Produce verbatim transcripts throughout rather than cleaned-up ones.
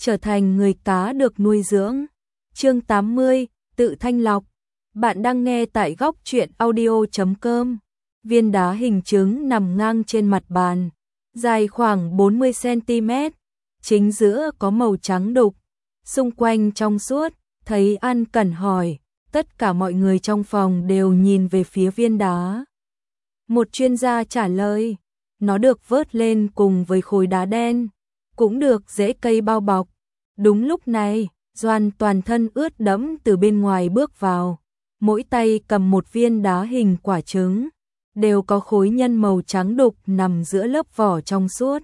trở thành người cá được nuôi dưỡng. Chương tám mươi, tự thanh lọc. Bạn đang nghe tại góc truyện audio chấm com. Viên đá hình trứng nằm ngang trên mặt bàn, dài khoảng bốn mươi xăng ti mét, chính giữa có màu trắng đục, xung quanh trong suốt. Thấy An Cẩn hỏi, tất cả mọi người trong phòng đều nhìn về phía viên đá. Một chuyên gia trả lời, nó được vớt lên cùng với khối đá đen, cũng được rễ cây bao bọc. Đúng lúc này, Doan toàn thân ướt đẫm từ bên ngoài bước vào, mỗi tay cầm một viên đá hình quả trứng, đều có khối nhân màu trắng đục nằm giữa lớp vỏ trong suốt.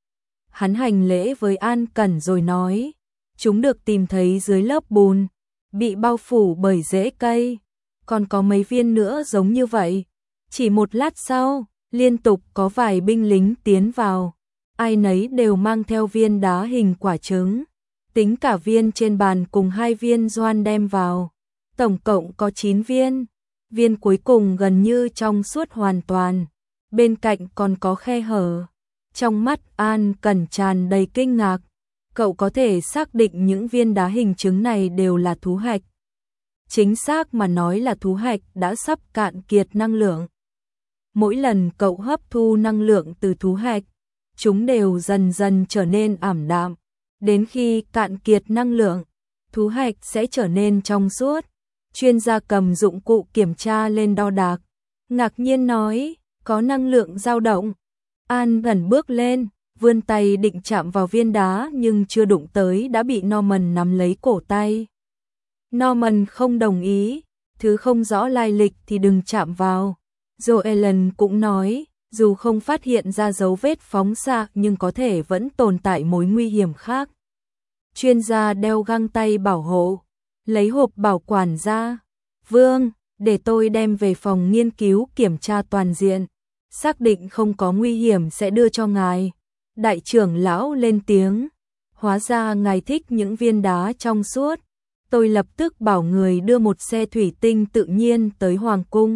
Hắn hành lễ với An Cẩn rồi nói, chúng được tìm thấy dưới lớp bùn, bị bao phủ bởi rễ cây, còn có mấy viên nữa giống như vậy. Chỉ một lát sau, liên tục có vài binh lính tiến vào, ai nấy đều mang theo viên đá hình quả trứng, tính cả viên trên bàn cùng hai viên Doan đem vào, tổng cộng có chín viên. Viên cuối cùng gần như trong suốt hoàn toàn, bên cạnh còn có khe hở. Trong mắt An Cẩn tràn đầy kinh ngạc, cậu có thể xác định những viên đá hình trứng này đều là thú hạch. Chính xác mà nói là thú hạch đã sắp cạn kiệt năng lượng. Mỗi lần cậu hấp thu năng lượng từ thú hạch, chúng đều dần dần trở nên ảm đạm. Đến khi cạn kiệt năng lượng, thú hạch sẽ trở nên trong suốt. Chuyên gia cầm dụng cụ kiểm tra lên đo đạc, ngạc nhiên nói, có năng lượng dao động. An Cẩn bước lên, vươn tay định chạm vào viên đá nhưng chưa đụng tới đã bị Norman nắm lấy cổ tay. Norman không đồng ý, thứ không rõ lai lịch thì đừng chạm vào. Joellen cũng nói, dù không phát hiện ra dấu vết phóng xạ nhưng có thể vẫn tồn tại mối nguy hiểm khác. Chuyên gia đeo găng tay bảo hộ, lấy hộp bảo quản ra. Vương, để tôi đem về phòng nghiên cứu kiểm tra toàn diện, xác định không có nguy hiểm sẽ đưa cho ngài. Đại trưởng lão lên tiếng, hóa ra ngài thích những viên đá trong suốt. Tôi lập tức bảo người đưa một xe thủy tinh tự nhiên tới Hoàng cung.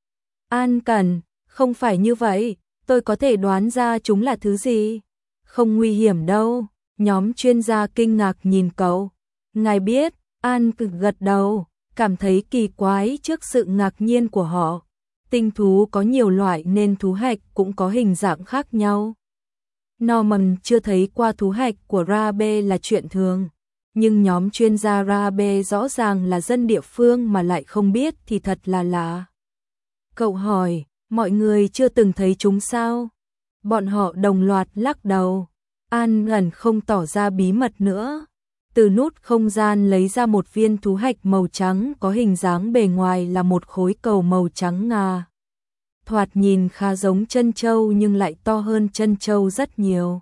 An Cẩn, không phải như vậy, tôi có thể đoán ra chúng là thứ gì. Không nguy hiểm đâu. Nhóm chuyên gia kinh ngạc nhìn cậu. Ngài biết, An cực gật đầu, cảm thấy kỳ quái trước sự ngạc nhiên của họ. Tinh thú có nhiều loại nên thú hạch cũng có hình dạng khác nhau. Norman chưa thấy qua thú hạch của Rabe là chuyện thường, nhưng nhóm chuyên gia Rabe rõ ràng là dân địa phương mà lại không biết thì thật là lạ. Cậu hỏi, mọi người chưa từng thấy chúng sao? Bọn họ đồng loạt lắc đầu. An Cẩn không tỏ ra bí mật nữa. Từ nút không gian lấy ra một viên thú hạch màu trắng có hình dáng bề ngoài là một khối cầu màu trắng ngà. Thoạt nhìn khá giống trân châu nhưng lại to hơn trân châu rất nhiều.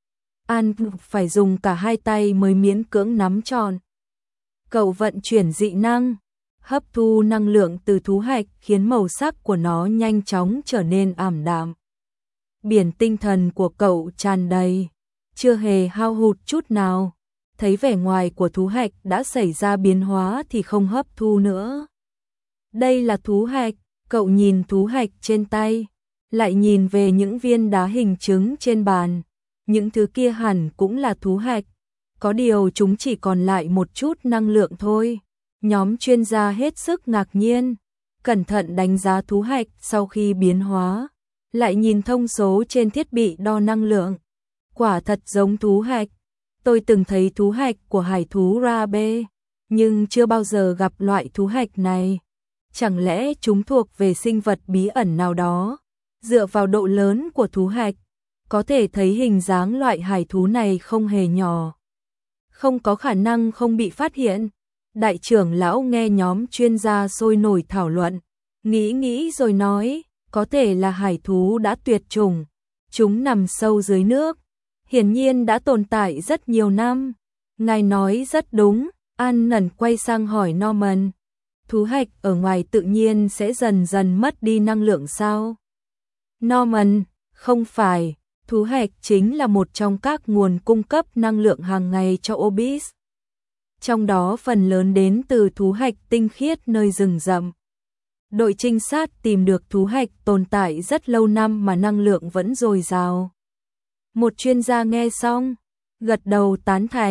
An phải dùng cả hai tay mới miễn cưỡng nắm tròn. Cậu vận chuyển dị năng, hấp thu năng lượng từ thú hạch khiến màu sắc của nó nhanh chóng trở nên ảm đạm. Biển tinh thần của cậu tràn đầy, chưa hề hao hụt chút nào. Thấy vẻ ngoài của thú hạch đã xảy ra biến hóa thì không hấp thu nữa. Đây là thú hạch, cậu nhìn thú hạch trên tay, lại nhìn về những viên đá hình trứng trên bàn. Những thứ kia hẳn cũng là thú hạch, có điều chúng chỉ còn lại một chút năng lượng thôi. Nhóm chuyên gia hết sức ngạc nhiên, cẩn thận đánh giá thú hạch sau khi biến hóa, lại nhìn thông số trên thiết bị đo năng lượng. Quả thật giống thú hạch. Tôi từng thấy thú hạch của hải thú Rabe, nhưng chưa bao giờ gặp loại thú hạch này. Chẳng lẽ chúng thuộc về sinh vật bí ẩn nào đó? Dựa vào độ lớn của thú hạch, có thể thấy hình dáng loại hải thú này không hề nhỏ. Không có khả năng không bị phát hiện. Đại trưởng lão nghe nhóm chuyên gia sôi nổi thảo luận, nghĩ nghĩ rồi nói, có thể là hải thú đã tuyệt chủng. Chúng nằm sâu dưới nước, hiển nhiên đã tồn tại rất nhiều năm. Ngài nói rất đúng. An Cẩn quay sang hỏi Norman, thú hạch ở ngoài tự nhiên sẽ dần dần mất đi năng lượng sao? Norman, không phải, thú hạch chính là một trong các nguồn cung cấp năng lượng hàng ngày cho Obis. Trong đó phần lớn đến từ thú hạch tinh khiết nơi rừng rậm. Đội trinh sát tìm được thú hạch tồn tại rất lâu năm mà năng lượng vẫn dồi dào. Một chuyên gia nghe xong, gật đầu tán thành,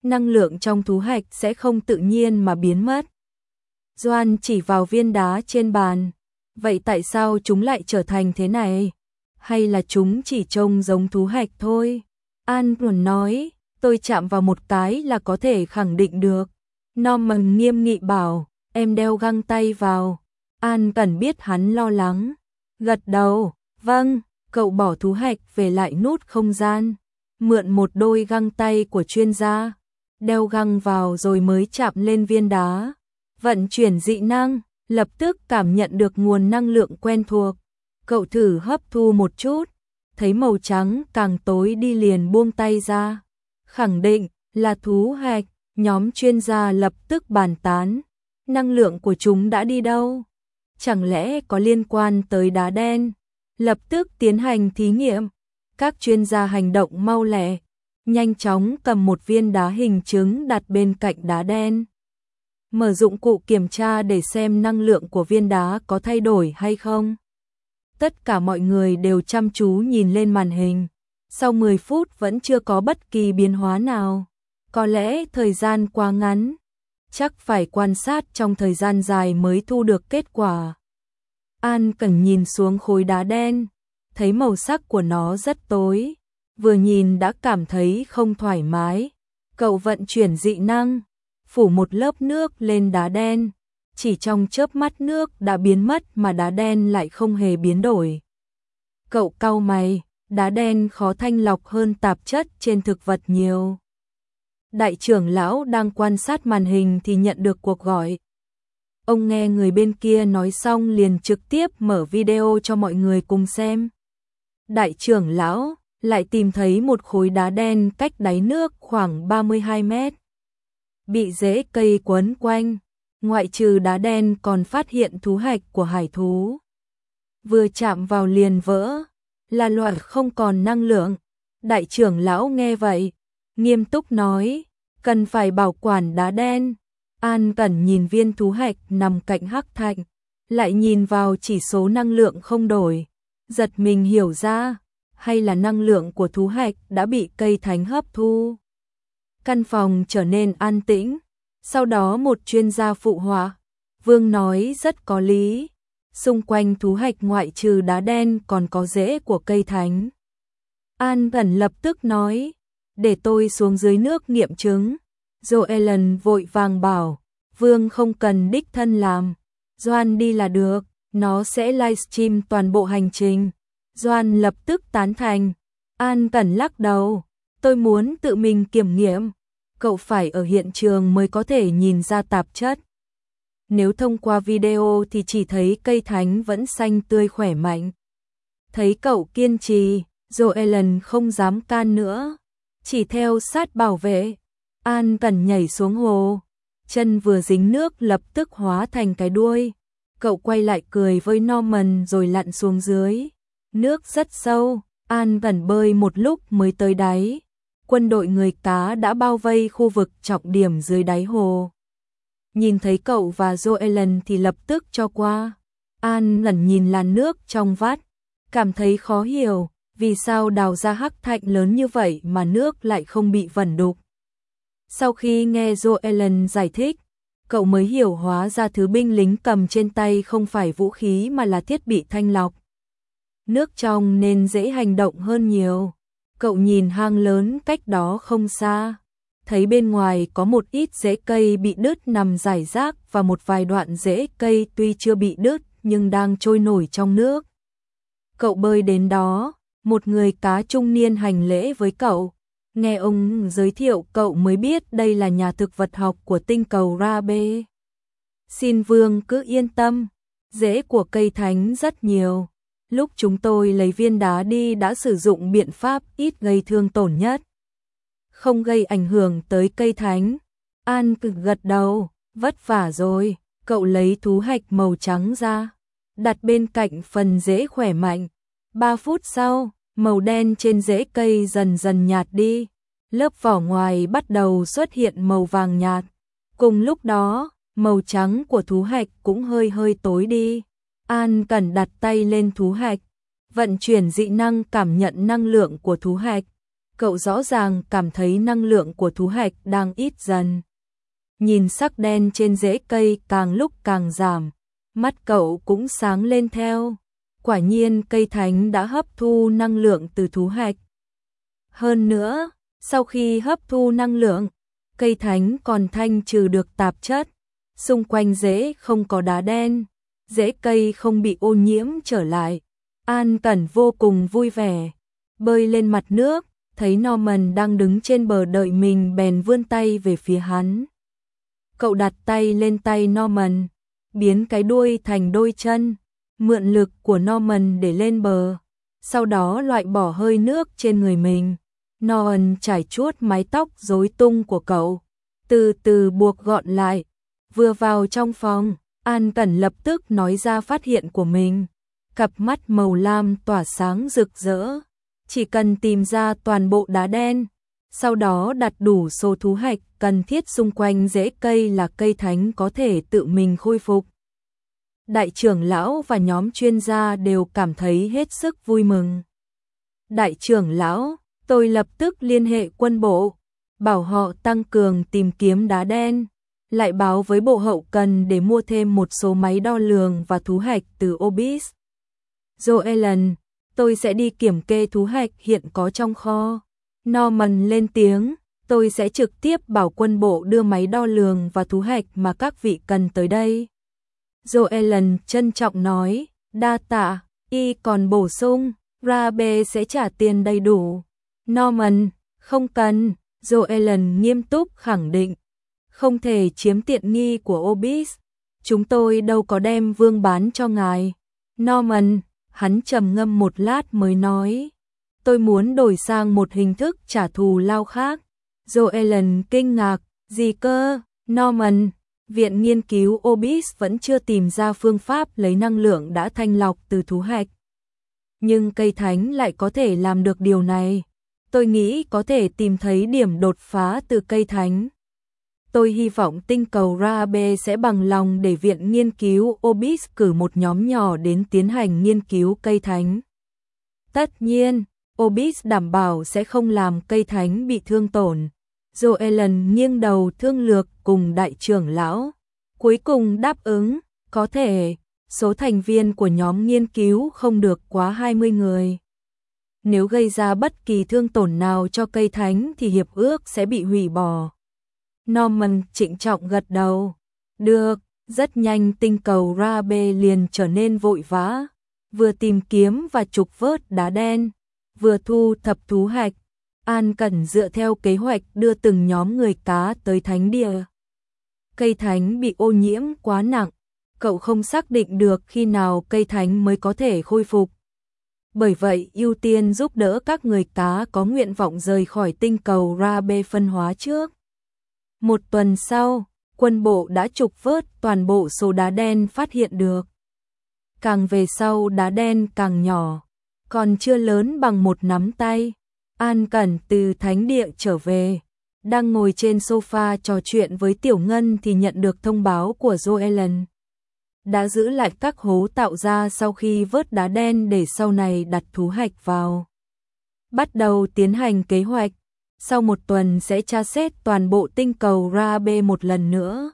năng lượng trong thú hạch sẽ không tự nhiên mà biến mất. Doan chỉ vào viên đá trên bàn. Vậy tại sao chúng lại trở thành thế này? Hay là chúng chỉ trông giống thú hạch thôi? An Tuấn nói, tôi chạm vào một cái là có thể khẳng định được. Norman nghiêm nghị bảo, em đeo găng tay vào. An Cẩn biết hắn lo lắng. Gật đầu, vâng, cậu bỏ thú hạch về lại nút không gian. Mượn một đôi găng tay của chuyên gia. Đeo găng vào rồi mới chạm lên viên đá. Vận chuyển dị năng, lập tức cảm nhận được nguồn năng lượng quen thuộc. Cậu thử hấp thu một chút, thấy màu trắng càng tối đi liền buông tay ra. Khẳng định là thú hạch, nhóm chuyên gia lập tức bàn tán. Năng lượng của chúng đã đi đâu? Chẳng lẽ có liên quan tới đá đen? Lập tức tiến hành thí nghiệm. Các chuyên gia hành động mau lẹ, nhanh chóng cầm một viên đá hình trứng đặt bên cạnh đá đen. Mở dụng cụ kiểm tra để xem năng lượng của viên đá có thay đổi hay không. Tất cả mọi người đều chăm chú nhìn lên màn hình. Sau mười phút vẫn chưa có bất kỳ biến hóa nào. Có lẽ thời gian quá ngắn. Chắc phải quan sát trong thời gian dài mới thu được kết quả. An Cẩn nhìn xuống khối đá đen, thấy màu sắc của nó rất tối. Vừa nhìn đã cảm thấy không thoải mái. Cậu vận chuyển dị năng, phủ một lớp nước lên đá đen. Chỉ trong chớp mắt nước đã biến mất mà đá đen lại không hề biến đổi. Cậu cau mày, đá đen khó thanh lọc hơn tạp chất trên thực vật nhiều. Đại trưởng lão đang quan sát màn hình thì nhận được cuộc gọi. Ông nghe người bên kia nói xong liền trực tiếp mở video cho mọi người cùng xem. Đại trưởng lão lại tìm thấy một khối đá đen cách đáy nước khoảng ba mươi hai mét. Bị rễ cây quấn quanh, ngoại trừ đá đen còn phát hiện thú hạch của hải thú. Vừa chạm vào liền vỡ, là loại không còn năng lượng. Đại trưởng lão nghe vậy, nghiêm túc nói, cần phải bảo quản đá đen. An Cẩn nhìn viên thú hạch nằm cạnh hắc thạch, lại nhìn vào chỉ số năng lượng không đổi, giật mình hiểu ra, hay là năng lượng của thú hạch đã bị cây thánh hấp thu. Căn phòng trở nên an tĩnh, sau đó một chuyên gia phụ họa, Vương nói rất có lý, xung quanh thú hạch ngoại trừ đá đen còn có rễ của cây thánh. An Cẩn lập tức nói, để tôi xuống dưới nước nghiệm chứng. Joellen vội vàng bảo, Vương không cần đích thân làm, Doan đi là được, nó sẽ livestream toàn bộ hành trình. Doan lập tức tán thành. An Cẩn lắc đầu, tôi muốn tự mình kiểm nghiệm, cậu phải ở hiện trường mới có thể nhìn ra tạp chất. Nếu thông qua video thì chỉ thấy cây thánh vẫn xanh tươi khỏe mạnh. Thấy cậu kiên trì, Joellen không dám can nữa, chỉ theo sát bảo vệ. An Cẩn nhảy xuống hồ, chân vừa dính nước lập tức hóa thành cái đuôi. Cậu quay lại cười với Norman rồi lặn xuống dưới. Nước rất sâu, An Cẩn bơi một lúc mới tới đáy. Quân đội người cá đã bao vây khu vực trọng điểm dưới đáy hồ. Nhìn thấy cậu và Joellen thì lập tức cho qua. An ngẩn nhìn làn nước trong vắt, cảm thấy khó hiểu, vì sao đào ra hắc thạch lớn như vậy mà nước lại không bị vẩn đục. Sau khi nghe Joellen giải thích, cậu mới hiểu hóa ra thứ binh lính cầm trên tay không phải vũ khí mà là thiết bị thanh lọc. Nước trong nên dễ hành động hơn nhiều. Cậu nhìn hang lớn cách đó không xa, thấy bên ngoài có một ít rễ cây bị đứt nằm rải rác và một vài đoạn rễ cây tuy chưa bị đứt nhưng đang trôi nổi trong nước. Cậu bơi đến đó, một người cá trung niên hành lễ với cậu. Nghe ông giới thiệu cậu mới biết đây là nhà thực vật học của tinh cầu Rabe. Xin Vương cứ yên tâm, rễ của cây thánh rất nhiều. Lúc chúng tôi lấy viên đá đi đã sử dụng biện pháp ít gây thương tổn nhất, không gây ảnh hưởng tới cây thánh. An cực gật đầu, vất vả rồi. Cậu lấy thú hạch màu trắng ra, đặt bên cạnh phần rễ khỏe mạnh. Ba phút sau, màu đen trên rễ cây dần dần nhạt đi, lớp vỏ ngoài bắt đầu xuất hiện màu vàng nhạt. Cùng lúc đó, màu trắng của thú hạch cũng hơi hơi tối đi. An Cẩn đặt tay lên thú hạch, vận chuyển dị năng cảm nhận năng lượng của thú hạch. Cậu rõ ràng cảm thấy năng lượng của thú hạch đang ít dần. Nhìn sắc đen trên rễ cây càng lúc càng giảm, mắt cậu cũng sáng lên theo. Quả nhiên cây thánh đã hấp thu năng lượng từ thú hạch. Hơn nữa, sau khi hấp thu năng lượng, cây thánh còn thanh trừ được tạp chất. Xung quanh rễ không có đá đen, rễ cây không bị ô nhiễm trở lại. An Cẩn vô cùng vui vẻ, bơi lên mặt nước, thấy Norman đang đứng trên bờ đợi mình bèn vươn tay về phía hắn. Cậu đặt tay lên tay Norman, biến cái đuôi thành đôi chân, mượn lực của Norman để lên bờ, sau đó loại bỏ hơi nước trên người mình. Norman chải chuốt mái tóc rối tung của cậu, từ từ buộc gọn lại. Vừa vào trong phòng, An Cẩn lập tức nói ra phát hiện của mình. Cặp mắt màu lam tỏa sáng rực rỡ. Chỉ cần tìm ra toàn bộ đá đen, sau đó đặt đủ số thú hạch cần thiết xung quanh rễ cây là cây thánh có thể tự mình khôi phục. Đại trưởng lão và nhóm chuyên gia đều cảm thấy hết sức vui mừng. Đại trưởng lão, tôi lập tức liên hệ quân bộ, bảo họ tăng cường tìm kiếm đá đen, lại báo với bộ hậu cần để mua thêm một số máy đo lường và thú hạch từ Obis. Joellen, tôi sẽ đi kiểm kê thú hạch hiện có trong kho. Norman lên tiếng, tôi sẽ trực tiếp bảo quân bộ đưa máy đo lường và thú hạch mà các vị cần tới đây. Joellen trân trọng nói, đa tạ, y còn bổ sung, Rabe sẽ trả tiền đầy đủ. Norman, không cần, Joellen nghiêm túc khẳng định, không thể chiếm tiện nghi của Obis, chúng tôi đâu có đem vương bán cho ngài. Norman, hắn trầm ngâm một lát mới nói, tôi muốn đổi sang một hình thức trả thù lao khác. Joellen kinh ngạc, gì cơ? Norman, viện nghiên cứu Obis vẫn chưa tìm ra phương pháp lấy năng lượng đã thanh lọc từ thú hạch. Nhưng cây thánh lại có thể làm được điều này. Tôi nghĩ có thể tìm thấy điểm đột phá từ cây thánh. Tôi hy vọng tinh cầu Rabe sẽ bằng lòng để viện nghiên cứu Obis cử một nhóm nhỏ đến tiến hành nghiên cứu cây thánh. Tất nhiên, Obis đảm bảo sẽ không làm cây thánh bị thương tổn. Joellen nghiêng đầu thương lược cùng đại trưởng lão. Cuối cùng đáp ứng, có thể, số thành viên của nhóm nghiên cứu không được quá hai mươi người. Nếu gây ra bất kỳ thương tổn nào cho cây thánh thì hiệp ước sẽ bị hủy bỏ. Norman trịnh trọng gật đầu. Được, rất nhanh tinh cầu Rabe liền trở nên vội vã. Vừa tìm kiếm và trục vớt đá đen, vừa thu thập thú hạch. An Cẩn dựa theo kế hoạch đưa từng nhóm người cá tới thánh địa. Cây thánh bị ô nhiễm quá nặng, cậu không xác định được khi nào cây thánh mới có thể khôi phục. Bởi vậy ưu tiên giúp đỡ các người cá có nguyện vọng rời khỏi tinh cầu Rabe phân hóa trước. Một tuần sau, quân bộ đã trục vớt toàn bộ số đá đen phát hiện được. Càng về sau đá đen càng nhỏ, còn chưa lớn bằng một nắm tay. An Cẩn từ thánh địa trở về, đang ngồi trên sofa trò chuyện với Tiểu Ngân thì nhận được thông báo của Joellen. Đã giữ lại các hố tạo ra sau khi vớt đá đen để sau này đặt thú hạch vào. Bắt đầu tiến hành kế hoạch, sau một tuần sẽ tra xét toàn bộ tinh cầu Rabe một lần nữa.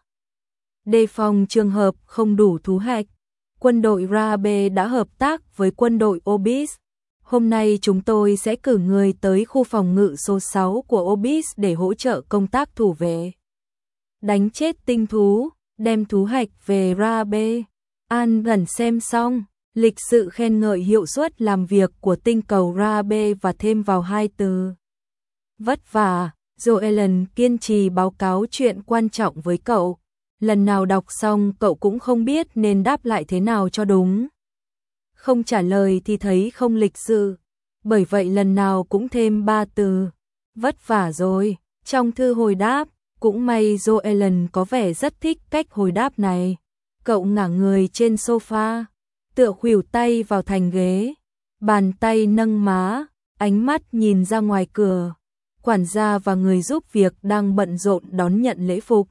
Đề phòng trường hợp không đủ thú hạch, quân đội Rabe đã hợp tác với quân đội Obis. Hôm nay chúng tôi sẽ cử người tới khu phòng ngự số sáu của Obis để hỗ trợ công tác thủ vệ. Đánh chết tinh thú, đem thú hạch về Rabe. An gần xem xong, lịch sự khen ngợi hiệu suất làm việc của tinh cầu Rabe và thêm vào hai từ. Vất vả, Joellen kiên trì báo cáo chuyện quan trọng với cậu. Lần nào đọc xong cậu cũng không biết nên đáp lại thế nào cho đúng. Không trả lời thì thấy không lịch sự, bởi vậy lần nào cũng thêm ba từ. Vất vả rồi, trong thư hồi đáp, cũng may Joellen có vẻ rất thích cách hồi đáp này. Cậu ngả người trên sofa, tựa khuỷu tay vào thành ghế, bàn tay nâng má, ánh mắt nhìn ra ngoài cửa. Quản gia và người giúp việc đang bận rộn đón nhận lễ phục,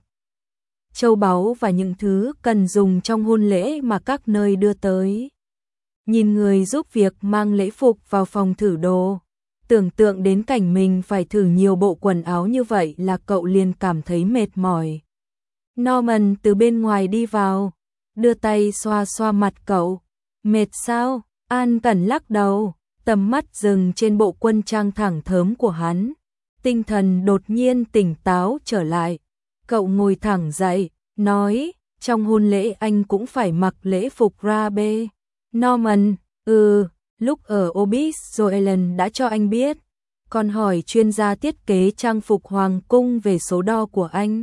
châu báu và những thứ cần dùng trong hôn lễ mà các nơi đưa tới. Nhìn người giúp việc mang lễ phục vào phòng thử đồ, Tưởng tượng đến cảnh mình phải thử nhiều bộ quần áo như vậy là cậu liền cảm thấy mệt mỏi. Norman từ bên ngoài đi vào, đưa tay xoa xoa mặt cậu. Mệt sao? An Cẩn lắc đầu, tầm mắt dừng trên bộ quân trang thẳng thớm của hắn. Tinh thần đột nhiên tỉnh táo trở lại. Cậu ngồi thẳng dậy, nói, trong hôn lễ anh cũng phải mặc lễ phục Rabe. Norman, ừ, lúc ở Obis Joelen đã cho anh biết. Còn hỏi chuyên gia thiết kế trang phục hoàng cung về số đo của anh.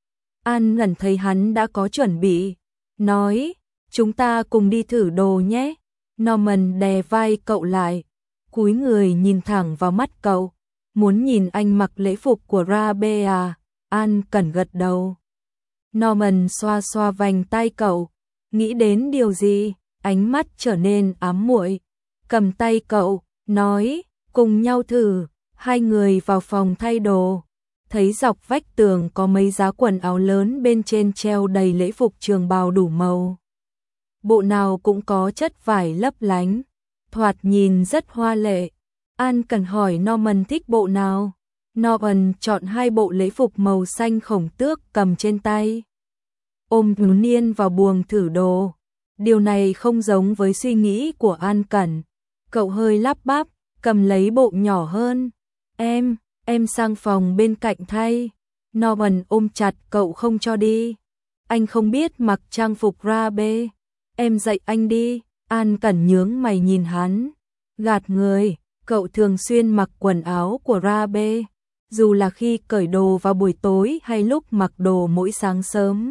An ngẩn thấy hắn đã có chuẩn bị, nói, chúng ta cùng đi thử đồ nhé. Norman đè vai cậu lại, cúi người nhìn thẳng vào mắt cậu. Muốn nhìn anh mặc lễ phục của Rabe à? An Cẩn gật đầu. Norman xoa xoa vành tay cậu, nghĩ đến điều gì, ánh mắt trở nên ám muội, cầm tay cậu, nói, cùng nhau thử. Hai người vào phòng thay đồ, thấy dọc vách tường có mấy giá quần áo lớn, bên trên treo đầy lễ phục trường bào đủ màu. Bộ nào cũng có chất vải lấp lánh, thoạt nhìn rất hoa lệ. An Cẩn hỏi Norman thích bộ nào. Norman chọn hai bộ lễ phục màu xanh khổng tước cầm trên tay, ôm thiếu niên vào buồng thử đồ. Điều này không giống với suy nghĩ của An Cẩn. Cậu hơi lắp bắp, cầm lấy bộ nhỏ hơn. Em, em sang phòng bên cạnh thay. Norman ôm chặt cậu không cho đi. Anh không biết mặc trang phục Rabe. Em dạy anh đi. An Cẩn nhướng mày nhìn hắn. Gạt người, cậu thường xuyên mặc quần áo của Rabe, dù là khi cởi đồ vào buổi tối hay lúc mặc đồ mỗi sáng sớm.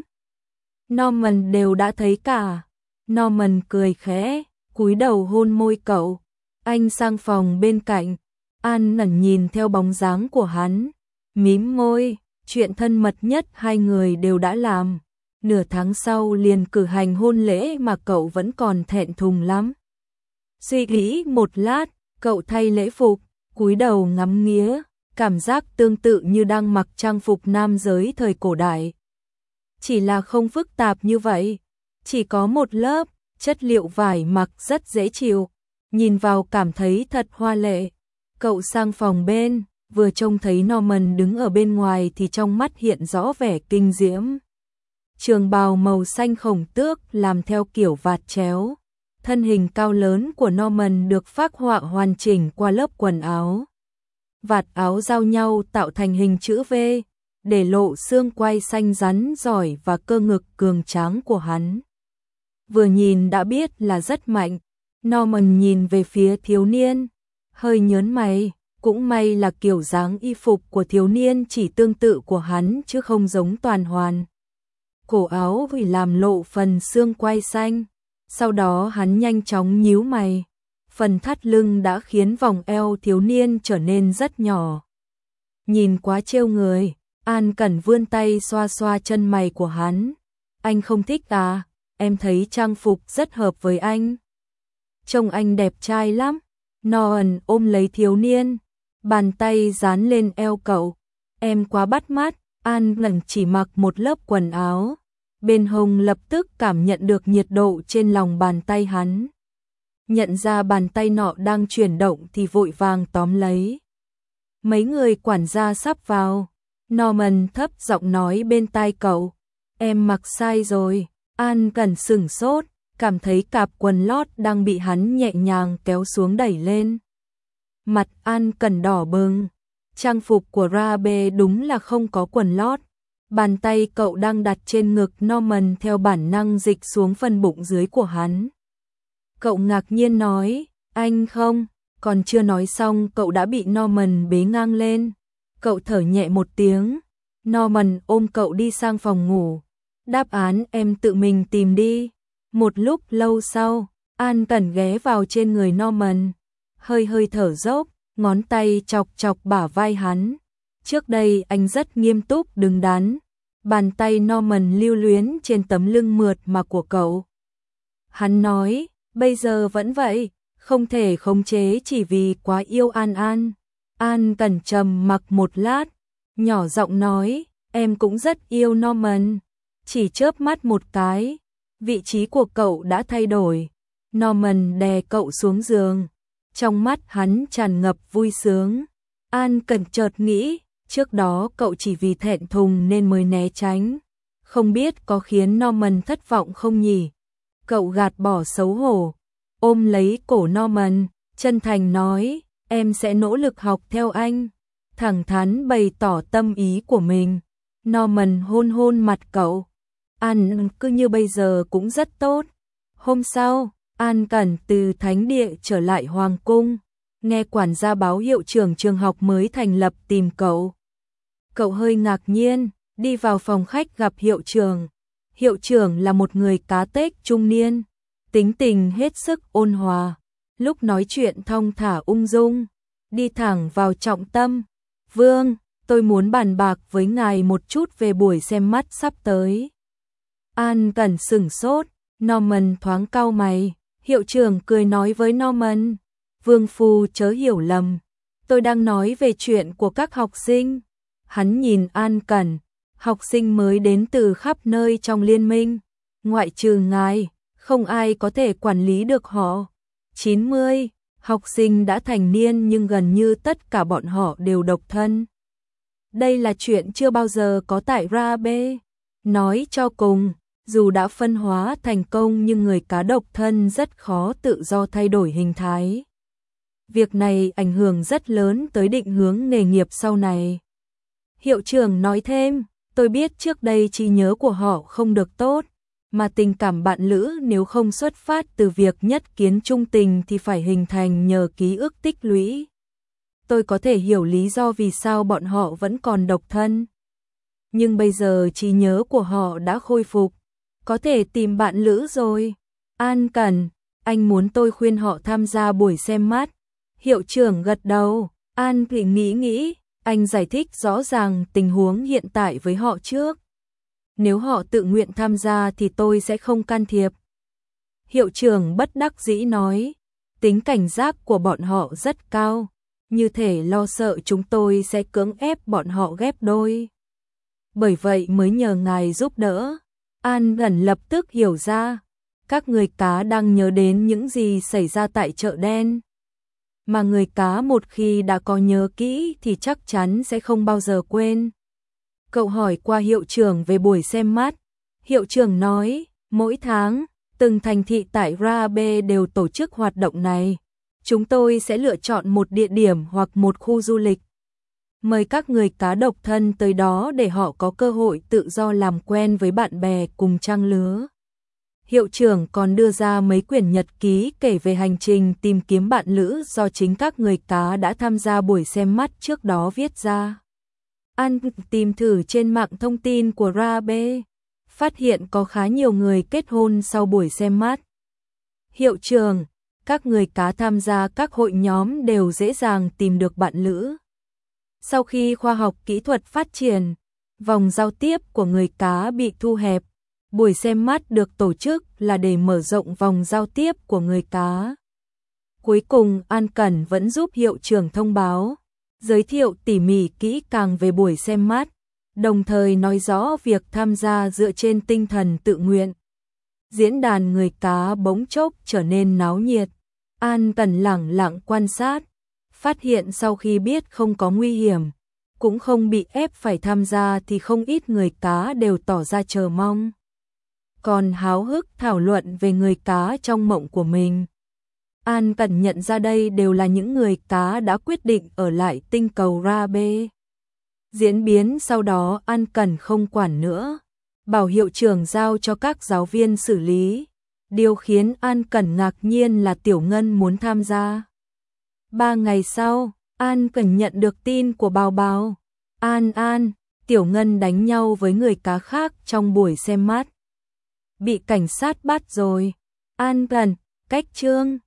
Norman đều đã thấy cả. Norman cười khẽ, cúi đầu hôn môi cậu. Anh sang phòng bên cạnh. An ngẩn nhìn theo bóng dáng của hắn, mím môi. Chuyện thân mật nhất hai người đều đã làm. Nửa tháng sau liền cử hành hôn lễ mà cậu vẫn còn thẹn thùng lắm. Suy nghĩ một lát, cậu thay lễ phục, cúi đầu ngắm nghía, cảm giác tương tự như đang mặc trang phục nam giới thời cổ đại. Chỉ là không phức tạp như vậy, chỉ có một lớp, chất liệu vải mặc rất dễ chịu, nhìn vào cảm thấy thật hoa lệ. Cậu sang phòng bên, vừa trông thấy Norman đứng ở bên ngoài thì trong mắt hiện rõ vẻ kinh diễm. Trường bào màu xanh khổng tước làm theo kiểu vạt chéo. Thân hình cao lớn của Norman được phác họa hoàn chỉnh qua lớp quần áo. Vạt áo giao nhau tạo thành hình chữ V, để lộ xương quai xanh rắn giỏi và cơ ngực cường tráng của hắn. Vừa nhìn đã biết là rất mạnh. Norman nhìn về phía thiếu niên, hơi nhớn mày, cũng may là kiểu dáng y phục của thiếu niên chỉ tương tự của hắn chứ không giống toàn hoàn. Cổ áo vì làm lộ phần xương quai xanh. Sau đó hắn nhanh chóng nhíu mày. Phần thắt lưng đã khiến vòng eo thiếu niên trở nên rất nhỏ. Nhìn quá trêu người, An Cẩn vươn tay xoa xoa chân mày của hắn. Anh không thích à? Em thấy trang phục rất hợp với anh. Trông anh đẹp trai lắm. Norman ôm lấy thiếu niên, bàn tay dán lên eo cậu. Em quá bắt mắt. An Cẩn chỉ mặc một lớp quần áo. Bên hông lập tức cảm nhận được nhiệt độ trên lòng bàn tay hắn. Nhận ra bàn tay nọ đang chuyển động thì vội vàng tóm lấy. Mấy người quản gia sắp vào. Norman thấp giọng nói bên tai cậu. Em mặc sai rồi. An Cẩn sửng sốt, cảm thấy cạp quần lót đang bị hắn nhẹ nhàng kéo xuống đẩy lên. Mặt An Cẩn đỏ bừng. Trang phục của Rabe đúng là không có quần lót. Bàn tay cậu đang đặt trên ngực Norman theo bản năng dịch xuống phần bụng dưới của hắn. Cậu ngạc nhiên nói, anh không, còn chưa nói xong cậu đã bị Norman bế ngang lên. Cậu thở nhẹ một tiếng, Norman ôm cậu đi sang phòng ngủ. Đáp án em tự mình tìm đi. Một lúc lâu sau, An Cẩn ghé vào trên người Norman, hơi hơi thở dốc, ngón tay chọc chọc bả vai hắn. Trước đây anh rất nghiêm túc đứng đắn. Bàn tay Norman lưu luyến trên tấm lưng mượt mà của cậu. Hắn nói, bây giờ vẫn vậy, không thể khống chế chỉ vì quá yêu An An. An Cẩn trầm mặc một lát, nhỏ giọng nói, em cũng rất yêu Norman. Chỉ chớp mắt một cái, vị trí của cậu đã thay đổi. Norman đè cậu xuống giường, Trong mắt hắn tràn ngập vui sướng. An Cẩn chợt nghĩ, trước đó cậu chỉ vì thẹn thùng nên mới né tránh. Không biết có khiến Norman thất vọng không nhỉ? Cậu gạt bỏ xấu hổ, ôm lấy cổ Norman, chân thành nói, em sẽ nỗ lực học theo anh. Thẳng thắn bày tỏ tâm ý của mình. Norman hôn hôn mặt cậu. An cứ như bây giờ cũng rất tốt. Hôm sau, An Cẩn từ thánh địa trở lại hoàng cung, nghe quản gia báo hiệu trưởng trường học mới thành lập tìm cậu. Cậu hơi ngạc nhiên, đi vào phòng khách gặp hiệu trưởng. Hiệu trưởng là một người cá tếch trung niên, tính tình hết sức ôn hòa, lúc nói chuyện thong thả ung dung, đi thẳng vào trọng tâm. Vương, tôi muốn bàn bạc với ngài một chút về buổi xem mắt sắp tới. An Cẩn sửng sốt, Norman thoáng cau mày. Hiệu trưởng cười nói với Norman, Vương phu chớ hiểu lầm, tôi đang nói về chuyện của các học sinh. Hắn nhìn An Cẩn, học sinh mới đến từ khắp nơi trong liên minh, ngoại trừ ngài, không ai có thể quản lý được họ. chín mươi học sinh đã thành niên nhưng gần như tất cả bọn họ đều độc thân. Đây là chuyện chưa bao giờ có tại R B. Nói cho cùng, dù đã phân hóa thành công nhưng người cá độc thân rất khó tự do thay đổi hình thái. Việc này ảnh hưởng rất lớn tới định hướng nghề nghiệp sau này. Hiệu trưởng nói thêm, tôi biết trước đây trí nhớ của họ không được tốt, mà tình cảm bạn lữ nếu không xuất phát từ việc nhất kiến trung tình thì phải hình thành nhờ ký ức tích lũy. Tôi có thể hiểu lý do vì sao bọn họ vẫn còn độc thân. Nhưng bây giờ trí nhớ của họ đã khôi phục, có thể tìm bạn lữ rồi. An Cẩn, anh muốn tôi khuyên họ tham gia buổi xem mắt. Hiệu trưởng gật đầu. An Cẩn nghĩ nghĩ, anh giải thích rõ ràng tình huống hiện tại với họ trước. Nếu họ tự nguyện tham gia thì tôi sẽ không can thiệp. Hiệu trưởng bất đắc dĩ nói, tính cảnh giác của bọn họ rất cao, như thể lo sợ chúng tôi sẽ cưỡng ép bọn họ ghép đôi. Bởi vậy mới nhờ ngài giúp đỡ. An Cẩn lập tức hiểu ra, các người cá đang nhớ đến những gì xảy ra tại chợ đen. Mà người cá một khi đã có nhớ kỹ thì chắc chắn sẽ không bao giờ quên. Cậu hỏi qua hiệu trưởng về buổi xem mắt. Hiệu trưởng nói, mỗi tháng, từng thành thị tại R B đều tổ chức hoạt động này. Chúng tôi sẽ lựa chọn một địa điểm hoặc một khu du lịch. Mời các người cá độc thân tới đó để họ có cơ hội tự do làm quen với bạn bè cùng trang lứa. Hiệu trưởng còn đưa ra mấy quyển nhật ký kể về hành trình tìm kiếm bạn lữ do chính các người cá đã tham gia buổi xem mắt trước đó viết ra. An tìm thử trên mạng thông tin của R B, phát hiện có khá nhiều người kết hôn sau buổi xem mắt. Hiệu trưởng, các người cá tham gia các hội nhóm đều dễ dàng tìm được bạn lữ. Sau khi khoa học kỹ thuật phát triển, vòng giao tiếp của người cá bị thu hẹp. Buổi xem mắt được tổ chức là để mở rộng vòng giao tiếp của người cá. Cuối cùng An Cẩn vẫn giúp hiệu trưởng thông báo, giới thiệu tỉ mỉ kỹ càng về buổi xem mắt, đồng thời nói rõ việc tham gia dựa trên tinh thần tự nguyện. Diễn đàn người cá bỗng chốc trở nên náo nhiệt. An Cẩn lẳng lặng quan sát, phát hiện sau khi biết không có nguy hiểm, cũng không bị ép phải tham gia thì không ít người cá đều tỏ ra chờ mong. Còn háo hức thảo luận về người cá trong mộng của mình. An Cẩn nhận ra đây đều là những người cá đã quyết định ở lại tinh cầu R B. Diễn biến sau đó An Cẩn không quản nữa, bảo hiệu trưởng giao cho các giáo viên xử lý. Điều khiến An Cẩn ngạc nhiên là Tiểu Ngân muốn tham gia. Ba ngày sau, An Cẩn nhận được tin của Bào Bào. An An, Tiểu Ngân đánh nhau với người cá khác trong buổi xem mắt. Bị cảnh sát bắt rồi. An Cẩn, cách chương.